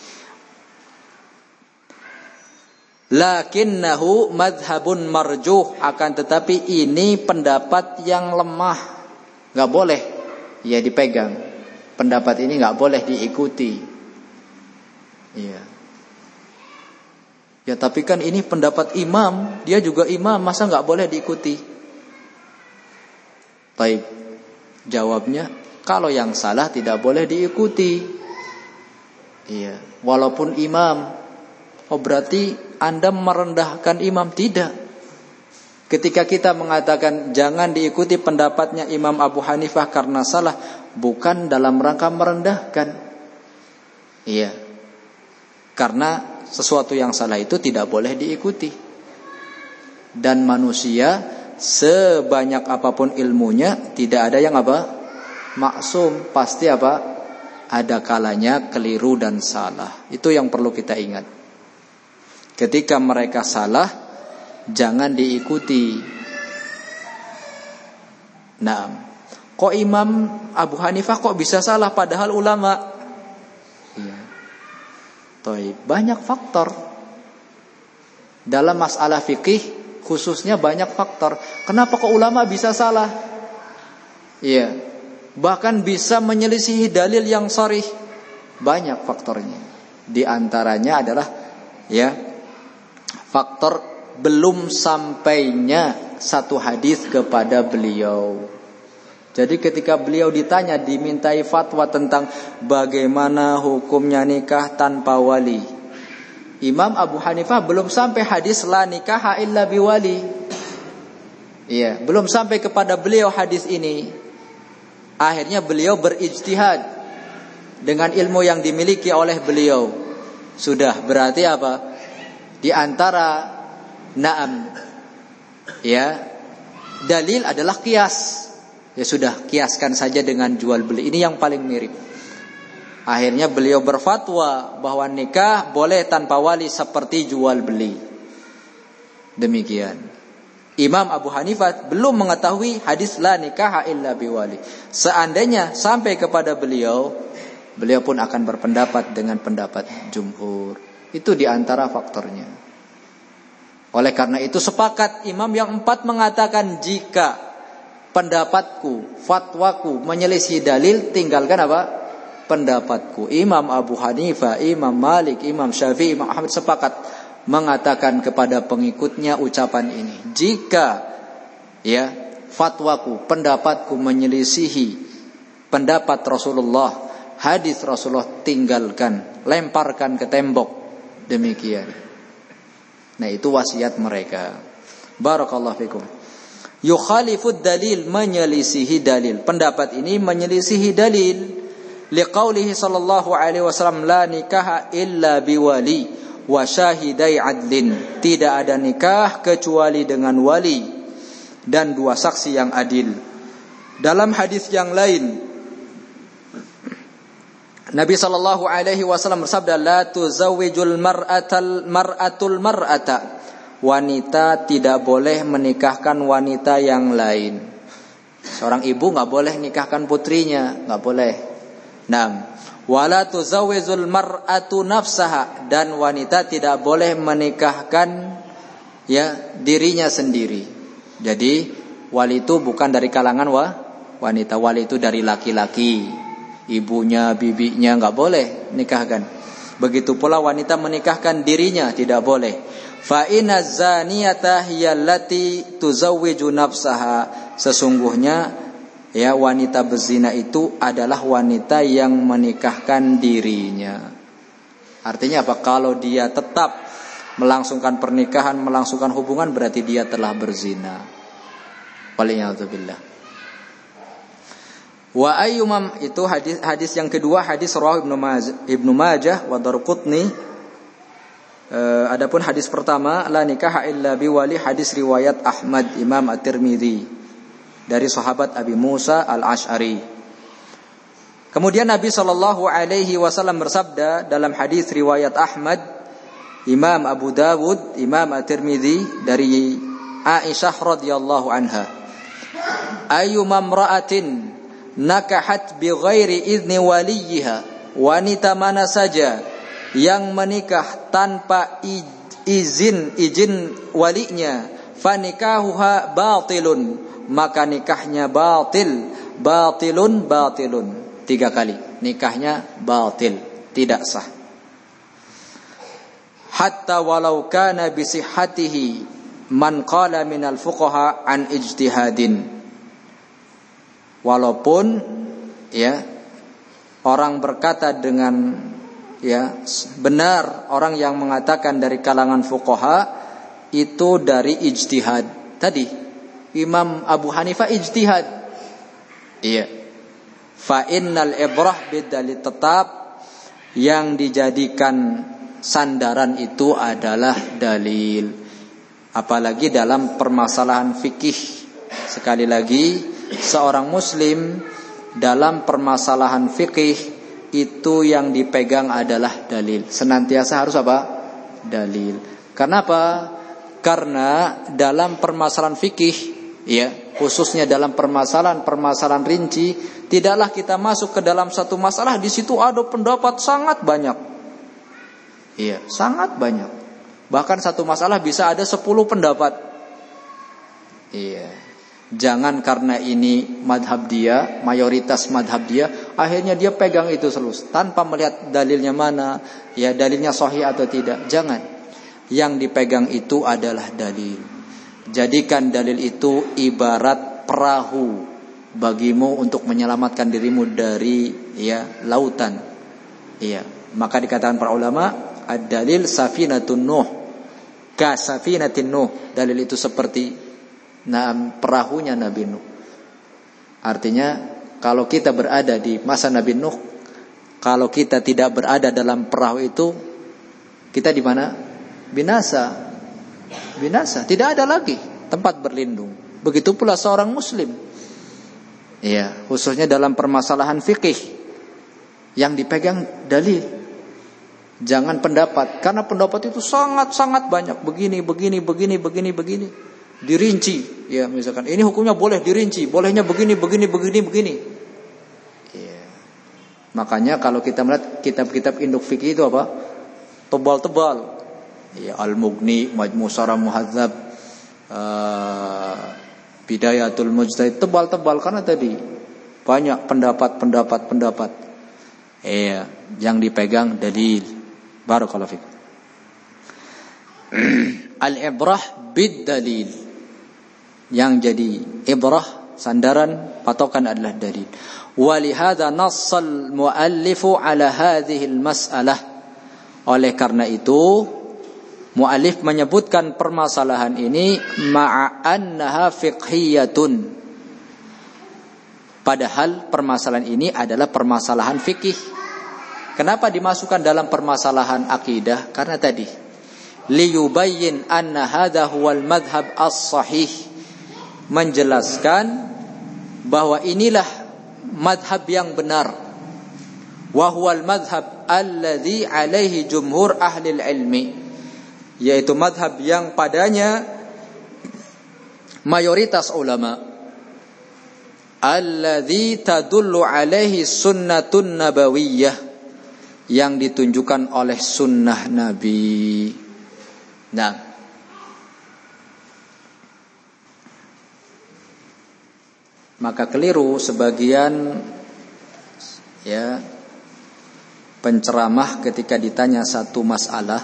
Lakinnahu madhabun marjuh, akan tetapi ini pendapat yang lemah. Enggak boleh ya dipegang. Pendapat ini enggak boleh diikuti. Iya. Ya tapi kan ini pendapat imam, dia juga imam, masa enggak boleh diikuti? Baik. Jawabnya, kalau yang salah tidak boleh diikuti. Iya, walaupun imam. Oh berarti Anda merendahkan imam? Tidak. Ketika kita mengatakan jangan diikuti pendapatnya Imam Abu Hanifah karena salah, bukan dalam rangka merendahkan. Iya. Karena sesuatu yang salah itu tidak boleh diikuti. Dan manusia sebanyak apapun ilmunya, tidak ada yang apa? Maksum. Pasti apa? Ada kalanya keliru dan salah. Itu yang perlu kita ingat. Ketika mereka salah, jangan diikuti. Nah, kok Imam Abu Hanifah kok bisa salah padahal ulama? Iya. Banyak faktor. Dalam masalah fikih khususnya banyak faktor. Kenapa kok ulama bisa salah? Iya. Bahkan bisa menyelisihi dalil yang sharih. Banyak faktornya. Di antaranya adalah ya faktor belum sampainya satu hadis kepada beliau. Jadi ketika beliau ditanya, dimintai fatwa tentang bagaimana hukumnya nikah tanpa wali, Imam Abu Hanifah belum sampai hadis la nikaha illa biwali. Iya, belum sampai kepada beliau hadis ini. Akhirnya beliau berijtihad dengan ilmu yang dimiliki oleh beliau. Sudah berarti apa? Di antara na'am ya dalil adalah qiyas. Ya sudah, kiaskan saja dengan jual beli. Ini yang paling mirip. Akhirnya beliau berfatwa bahwa nikah boleh tanpa wali seperti jual beli. Demikian. Imam Abu Hanifah belum mengetahui hadis la nikaha illa biwali. Seandainya sampai kepada beliau, beliau pun akan berpendapat dengan pendapat jumhur. Itu di antara faktornya. Oleh karena itu sepakat imam yang 4 mengatakan jika pendapatku, fatwaku menyelisih dalil, tinggalkan apa? Pendapatku. Imam Abu Hanifah, Imam Malik, Imam Syafi'i, Imam Ahmad sepakat mengatakan kepada pengikutnya ucapan ini. Jika ya fatwaku, pendapatku menyelisihi pendapat Rasulullah, hadis Rasulullah, tinggalkan, lemparkan ke tembok. Demikian. Nah, itu wasiat mereka. Barakallahu fikum. Yukhalifud dalil, menyelisihi dalil. Pendapat ini menyelisihi dalil. Liqaulihi sallallahu alaihi wasallam la nikaha illa biwali wa syahidai adlin. Tidak ada nikah kecuali dengan wali dan 2 saksi yang adil. Dalam hadis yang lain Nabi sallallahu alaihi wasallam bersabda la tuzawwijul mar'atul mar'ata. Wanita tidak boleh menikahkan wanita yang lain. Seorang ibu enggak boleh nikahkan putrinya, enggak boleh. Naam. Wala tuzawwijul mar'atu nafsaha, dan wanita tidak boleh menikahkan ya dirinya sendiri. Jadi wali itu bukan dari kalangan wanita, wali itu dari laki-laki. Ibunya, bibinya enggak boleh nikahkan. Begitu pula wanita menikahkan dirinya tidak boleh. Fa inna zaniyata hiyallati tuzawwiju nafsaha. Sesungguhnya ya wanita berzina itu adalah wanita yang menikahkan dirinya. Artinya apa? Kalau dia tetap melangsungkan pernikahan, melangsungkan hubungan, berarti dia telah berzina. Waliyadzubillah. Wa ayyumam, itu hadis yang kedua, hadis rawi Ibnu Majah wa Darqutni. Adapun hadis pertama, la nikaha illa biwali, hadis riwayat Ahmad, Imam At-Tirmidzi dari sahabat Abi Musa Al-Asy'ari. Kemudian Nabi sallallahu alaihi wasallam bersabda dalam hadis riwayat Ahmad, Imam Abu Dawud, Imam At-Tirmidzi dari Aisyah radhiyallahu anha, ayyuma imra'atin nakahat bighairi idzni waliha, wanita mana saja yang menikah tanpa izin walinya, fanikahuha batilun, maka nikahnya batil, batilun, batilun, 3 kali, nikahnya batil, tidak sah. Hatta walau kana bisihhatihi man qala minal fuqaha an ijtihadin, walaupun ya orang berkata dengan ya benar, orang yang mengatakan dari kalangan fuqaha itu dari ijtihad. Tadi Imam Abu Hanifah ijtihad. Iya. Fa innal ibrah bidalil, tetap yang dijadikan sandaran itu adalah dalil. Apalagi dalam permasalahan fikih. Sekali lagi, seorang muslim dalam permasalahan fikih itu yang dipegang adalah dalil. Senantiasa harus apa? Dalil. Kenapa? Karena dalam permasalahan fikih, ya, khususnya dalam permasalahan rinci, tidaklah kita masuk ke dalam satu masalah, di situ ada pendapat sangat banyak. Iya, sangat banyak. Bahkan satu masalah bisa ada 10 pendapat. Iya. Jangan karena ini madhab dia, mayoritas madhab dia, akhirnya dia pegang itu terus tanpa melihat dalilnya mana, ya dalilnya sahih atau tidak. Jangan. Yang dipegang itu adalah dalil. Jadikan dalil itu ibarat perahu bagimu untuk menyelamatkan dirimu dari ya lautan. Iya. Maka dikatakan para ulama, ad-dalil safinatun Nuh, ka safinatin Nuh. Dalil itu seperti perahunya Nabi Nuh. Artinya kalau kita berada di masa Nabi Nuh, kalau kita tidak berada dalam perahu itu, kita di mana? Binasa. Binasa, tidak ada lagi tempat berlindung. Begitu pula seorang muslim. Ya, khususnya dalam permasalahan fikih yang dipegang dalil. Jangan pendapat, karena pendapat itu sangat-sangat banyak, begini. Dirinci, ya misalkan ini hukumnya boleh dirinci, bolehnya begini. Ya. Makanya kalau kita melihat kitab-kitab induk fikih itu apa? Tebal-tebal. Ya, Al-Mughni, Majmu' Syarah Muhadzab, Bidayatul Mujtahid, tebal-tebal karena tadi banyak pendapat. Ya, yang dipegang dalil. Barakallahu fikum. Al-ibrah bid dalil. Yang jadi ibrah, sandaran, patokan adalah dalil. Walihada nassal muallifu ala hadhihi al-mas'alah. Oleh karena itu, muallif menyebutkan permasalahan ini ma'annaha fiqhiyatun. Padahal permasalahan ini adalah permasalahan fikih. Kenapa dimasukkan dalam permasalahan akidah? Karena tadi liyubayyin anna hadha huwal madhab as-sahih, menjelaskan bahwa inilah madhab yang benar, wa huwal madhab alladhi alaihi jumhur ahli ilmi, yaitu madhab yang padanya mayoritas ulama, alladhi tadullu alaihi sunnatun nabawiyah, yang ditunjukkan oleh sunnah Nabi. Nah, maka keliru sebagian ya penceramah ketika ditanya satu masalah,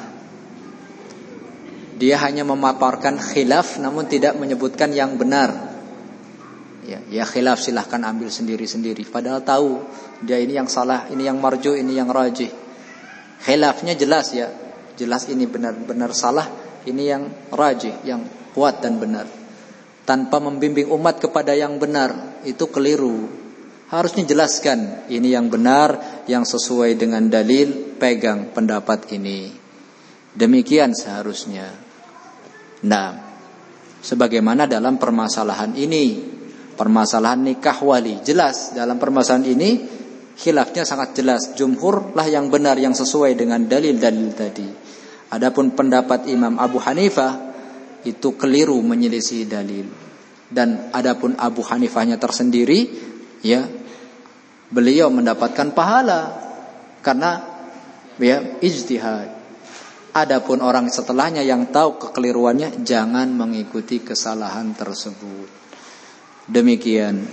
dia hanya memaparkan khilaf namun tidak menyebutkan yang benar. Ya khilaf silahkan ambil sendiri-sendiri, padahal tahu dia ini yang salah, ini yang marju, ini yang rajih. Khilafnya jelas ya, jelas ini benar-benar salah, ini yang rajih, yang kuat dan benar. Tanpa membimbing umat kepada yang benar, itu keliru. Harusnya jelaskan, ini yang benar, yang sesuai dengan dalil, pegang pendapat ini. Demikian seharusnya. Nah, sebagaimana dalam permasalahan ini, permasalahan nikah wali, jelas dalam permasalahan ini khilafnya sangat jelas. Jumhur lah yang benar, yang sesuai dengan dalil-dalil tadi. Adapun pendapat Imam Abu Hanifah itu keliru, menyelisih dalil. Dan adapun Abu Hanifahnya tersendiri, ya, beliau mendapatkan pahala karena ya ijtihad. Adapun orang setelahnya yang tahu kekeliruannya, jangan mengikuti kesalahan tersebut. Demikian.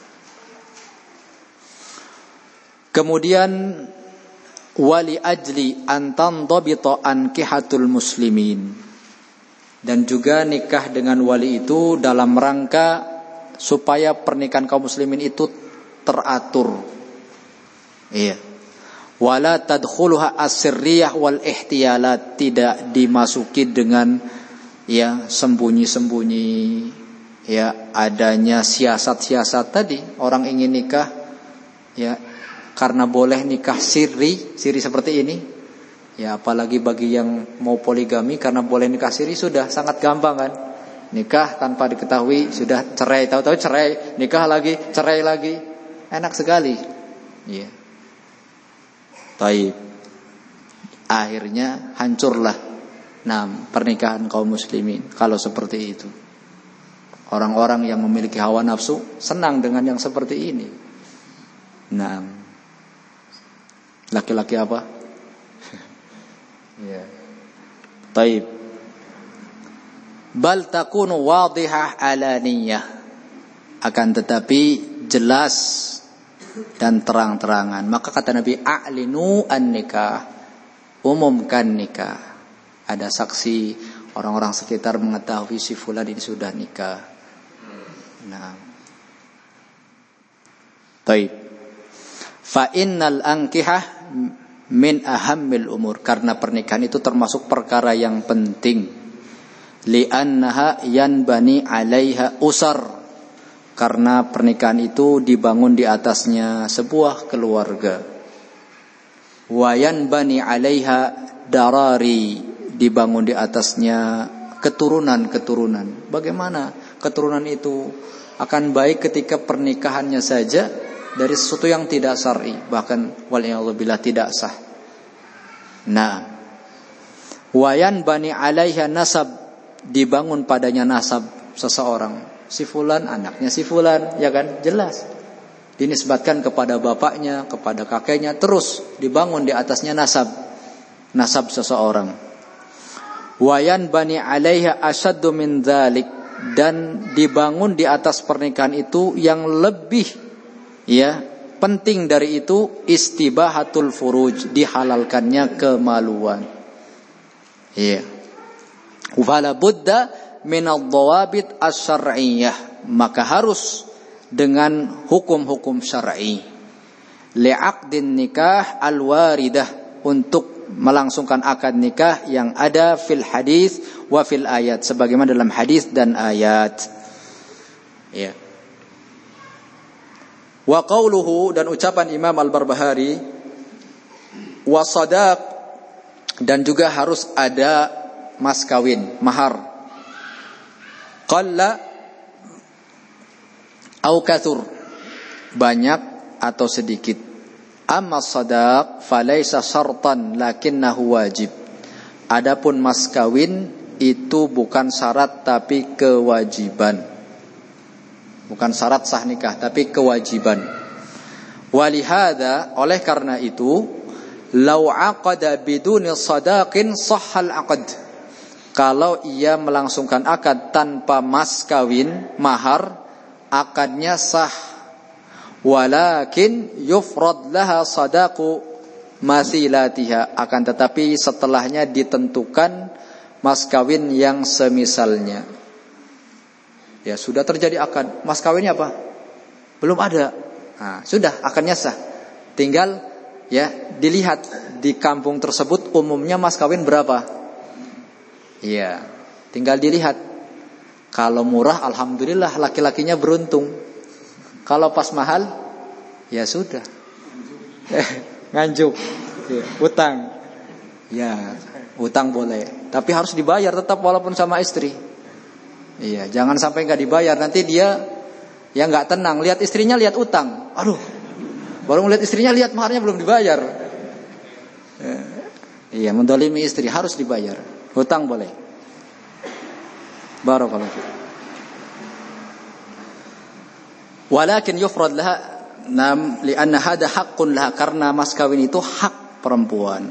Kemudian wali ajli an tandabita ankihatul muslimin. Dan juga nikah dengan wali itu dalam rangka supaya pernikahan kaum muslimin itu teratur. Iya. Wala tadkhuluha as-sirriyah wal ihtiyalat, tidak dimasuki dengan ya sembunyi-sembunyi, ya adanya siasat-siasat tadi. Orang ingin nikah ya karena boleh nikah siri seperti ini. Ya apalagi bagi yang mau poligami, karena boleh nikah siri sudah sangat gampang kan. Nikah tanpa diketahui sudah cerai, tahu-tahu cerai, nikah lagi, cerai lagi. Enak sekali. Iya. Baik. Akhirnya hancurlah pernikahan kaum muslimin kalau seperti itu. Orang-orang yang memiliki hawa nafsu senang dengan yang seperti ini. Laki-laki apa? Ya. Taib. Bal takunu wadihah alaniyah. Akan tetapi jelas dan terang-terangan. Maka kata Nabi, a'linu an-nikah, umumkan nikah. Ada saksi, orang-orang sekitar mengetahui si fulan ini sudah nikah. Taib. Fa innal ankihah min ahammil umur, karena pernikahan itu termasuk perkara yang penting. Li'annaha yanbani 'alaiha usar, karena pernikahan itu dibangun di atasnya sebuah keluarga. Wa yanbani 'alaiha darari, dibangun di atasnya keturunan-keturunan. Bagaimana keturunan itu akan baik ketika pernikahannya saja dari sesuatu yang tidak syar'i, bahkan waliyadzubillah tidak sah. Wayan bani 'alaiha nasab, dibangun padanya nasab seseorang. Si fulan anaknya si fulan, ya kan? Jelas. Dinisbatkan kepada bapaknya, kepada kakeknya, terus dibangun di atasnya nasab seseorang. Wayan bani 'alaiha asyaddu min dzalik, dan dibangun di atas pernikahan itu yang lebih penting dari itu, istibahatul furuj, dihalalkannya kemaluan. Wala budda min ad-dhawabit asy-syar'iyyah, maka harus dengan hukum-hukum syar'i. Li'aqdin nikah al-waridah, untuk melangsungkan akad nikah yang ada fil hadis wa fil ayat, sebagaimana dalam hadis dan ayat. Wa qauluhu, dan ucapan Imam Al-Barbahari, wa sadaq, dan juga harus ada mas kawin, mahar. Qalla au kathur, banyak atau sedikit. Amma sadaq falaysa syartan lakinnahu wajib. Adapun mas kawin itu bukan syarat tapi kewajiban. Bukan syarat sah nikah, tapi kewajiban. Walihada, oleh karena itu, lau aqada biduni sadaqin sahhal aqd. Kalau ia melangsungkan akad tanpa mas kawin, mahar, akadnya sah. Walakin yufrad laha sadaqu mathilatiha, akan tetapi setelahnya ditentukan mas kawin yang semisalnya. Ya sudah terjadi akad, mas kawinnya apa? Belum ada. Sudah akadnya sah. Tinggal dilihat di kampung tersebut umumnya mas kawin berapa? Iya, tinggal dilihat. Kalau murah alhamdulillah laki-lakinya beruntung. Kalau pas mahal ya sudah. Nganjuk. Utang. Ya, utang boleh, tapi harus dibayar tetap walaupun sama istri. Iya, jangan sampai nggak dibayar, nanti dia ya nggak tenang. Lihat istrinya, lihat utang. Aduh, baru ngeliat istrinya, lihat maharnya belum dibayar. Iya, mendolimi istri harus dibayar. Hutang boleh. Barakallahu fiik. Walakin yufrad laha lianna hada haqqun laha, karena mas kawin itu hak perempuan.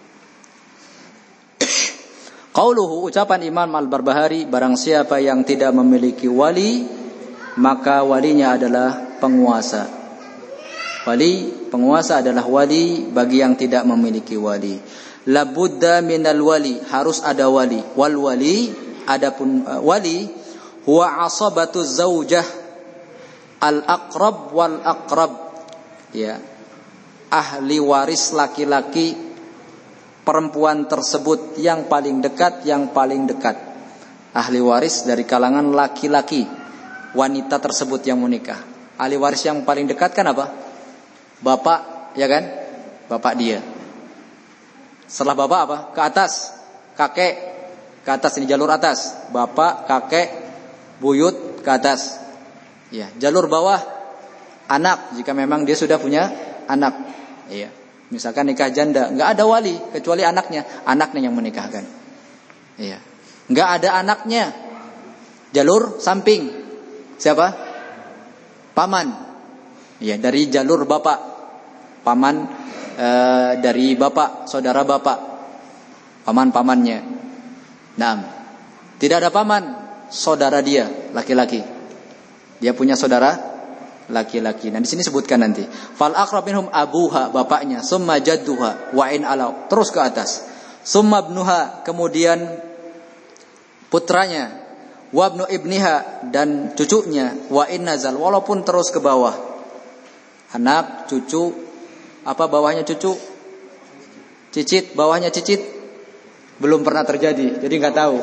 Qauluhu, ucapan Imam Al-Barbahari, barang siapa yang tidak memiliki wali maka walinya adalah penguasa. Penguasa adalah wali bagi yang tidak memiliki wali. Labudda minal wali, harus ada wali. Wal wali, adapun wali, huwa asabatu zaujah al-aqrab wal aqrab. Ya. Ahli waris laki-laki perempuan tersebut yang paling dekat, ahli waris dari kalangan laki-laki wanita tersebut yang menikah. Ahli waris yang paling dekat kan apa? Bapak, ya kan? Bapak dia. Setelah bapak apa? Ke atas, kakek. Ke atas, ini jalur atas. Bapak, kakek, buyut ke atas. Ya, jalur bawah anak jika memang dia sudah punya anak. Iya. Misalkan nikah janda, nggak ada wali kecuali anaknya yang menikahkan. Iya, nggak ada anaknya. Jalur samping, siapa? Paman. Iya, dari jalur bapak, paman dari bapak, saudara bapak, pamannya. Nah, tidak ada paman, saudara dia laki-laki. Dia punya saudara laki-laki. Nah, di sini sebutkan nanti. Fal aqrab minhum abuha, bapaknya, summa jadduha wa in alau, terus ke atas. Summa ibnuha, kemudian putranya, wa ibnu ibniha, dan cucunya, wa in nazal, walaupun terus ke bawah. Anak, cucu, apa bawahnya cucu? Cicit, bawahnya cicit. Belum pernah terjadi, jadi enggak tahu.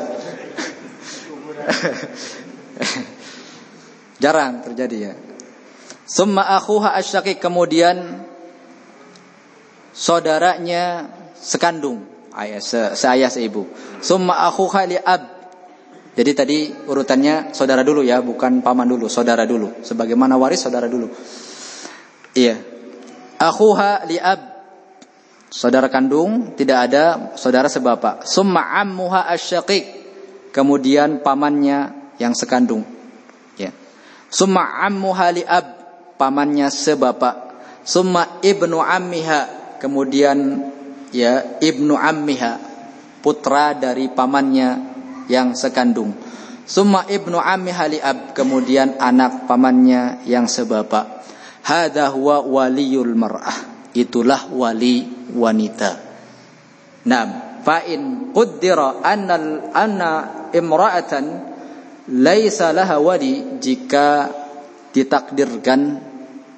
Jarang terjadi ya. Summa akhuha asyaqiq, kemudian saudaranya sekandung, seayah seibu. Summa akhuha li ab. Jadi tadi urutannya saudara dulu ya, bukan paman dulu, saudara dulu. Sebagaimana waris saudara dulu. Iya. Akhuha li ab, saudara kandung, tidak ada saudara sebapak. Summa ammuha asyaqiq, kemudian pamannya yang sekandung. Ya. Summa ammuha li ab, pamannya sebapak. Summa ibnu ammiha, kemudian ya ibnu ammiha, putra dari pamannya yang sekandung. Summa ibnu ammiha li ab, kemudian anak pamannya yang sebapak. Hadza huwa waliyul mar'ah, itulah wali wanita. Naam, fa in qaddara anna imra'atan laisa laha wali, jika ditakdirkan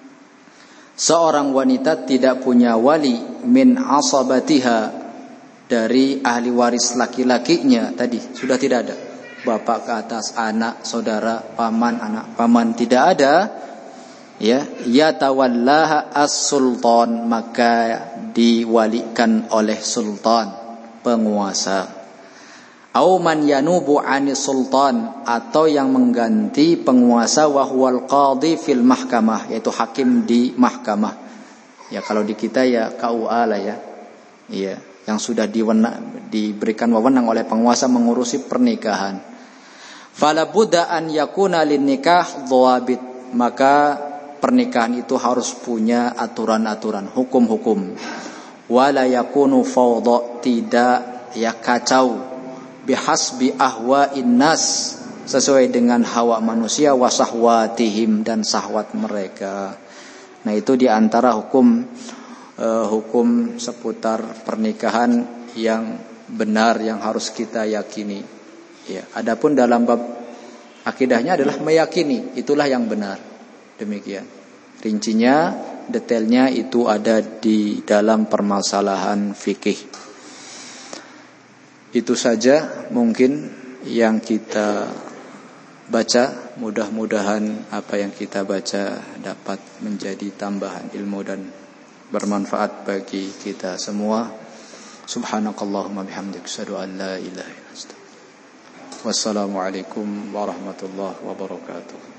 seorang wanita tidak punya wali min asabatiha, dari ahli waris laki-lakinya, tadi sudah tidak ada. Bapak ke atas, anak, saudara, paman, anak, paman tidak ada. Ya, yatawallaha as-sultan, maka diwalikan oleh sultan, penguasa. Au man yanubu ani sultan, atau yang mengganti penguasa, wa huwal qadhi fil mahkamah, yaitu hakim di mahkamah. Ya kalau di kita ya KUA lah ya. Iya, yang sudah diberikan wewenang oleh penguasa mengurusi pernikahan. Fala budda an yakuna lin nikah dhawabit, maka pernikahan itu harus punya aturan-aturan, hukum-hukum. Wala yakunu fawdha, tidak ya kacau, bihasbi ahwa'in nas, sesuai dengan hawa manusia, wasahwatihim, dan sahwat mereka. Nah, itu diantara hukum seputar pernikahan yang benar yang harus kita yakini. Ya, adapun dalam bab akidahnya adalah meyakini itulah yang benar. Demikian. Rincinya detailnya itu ada di dalam permasalahan fikih. Itu saja mungkin yang kita baca. Mudah-mudahan apa yang kita baca dapat menjadi tambahan ilmu dan bermanfaat bagi kita semua. Subhanakallahumma bihamdik, asyhadu an la ilaha illa anta. Wassalamualaikum warahmatullahi wabarakatuh.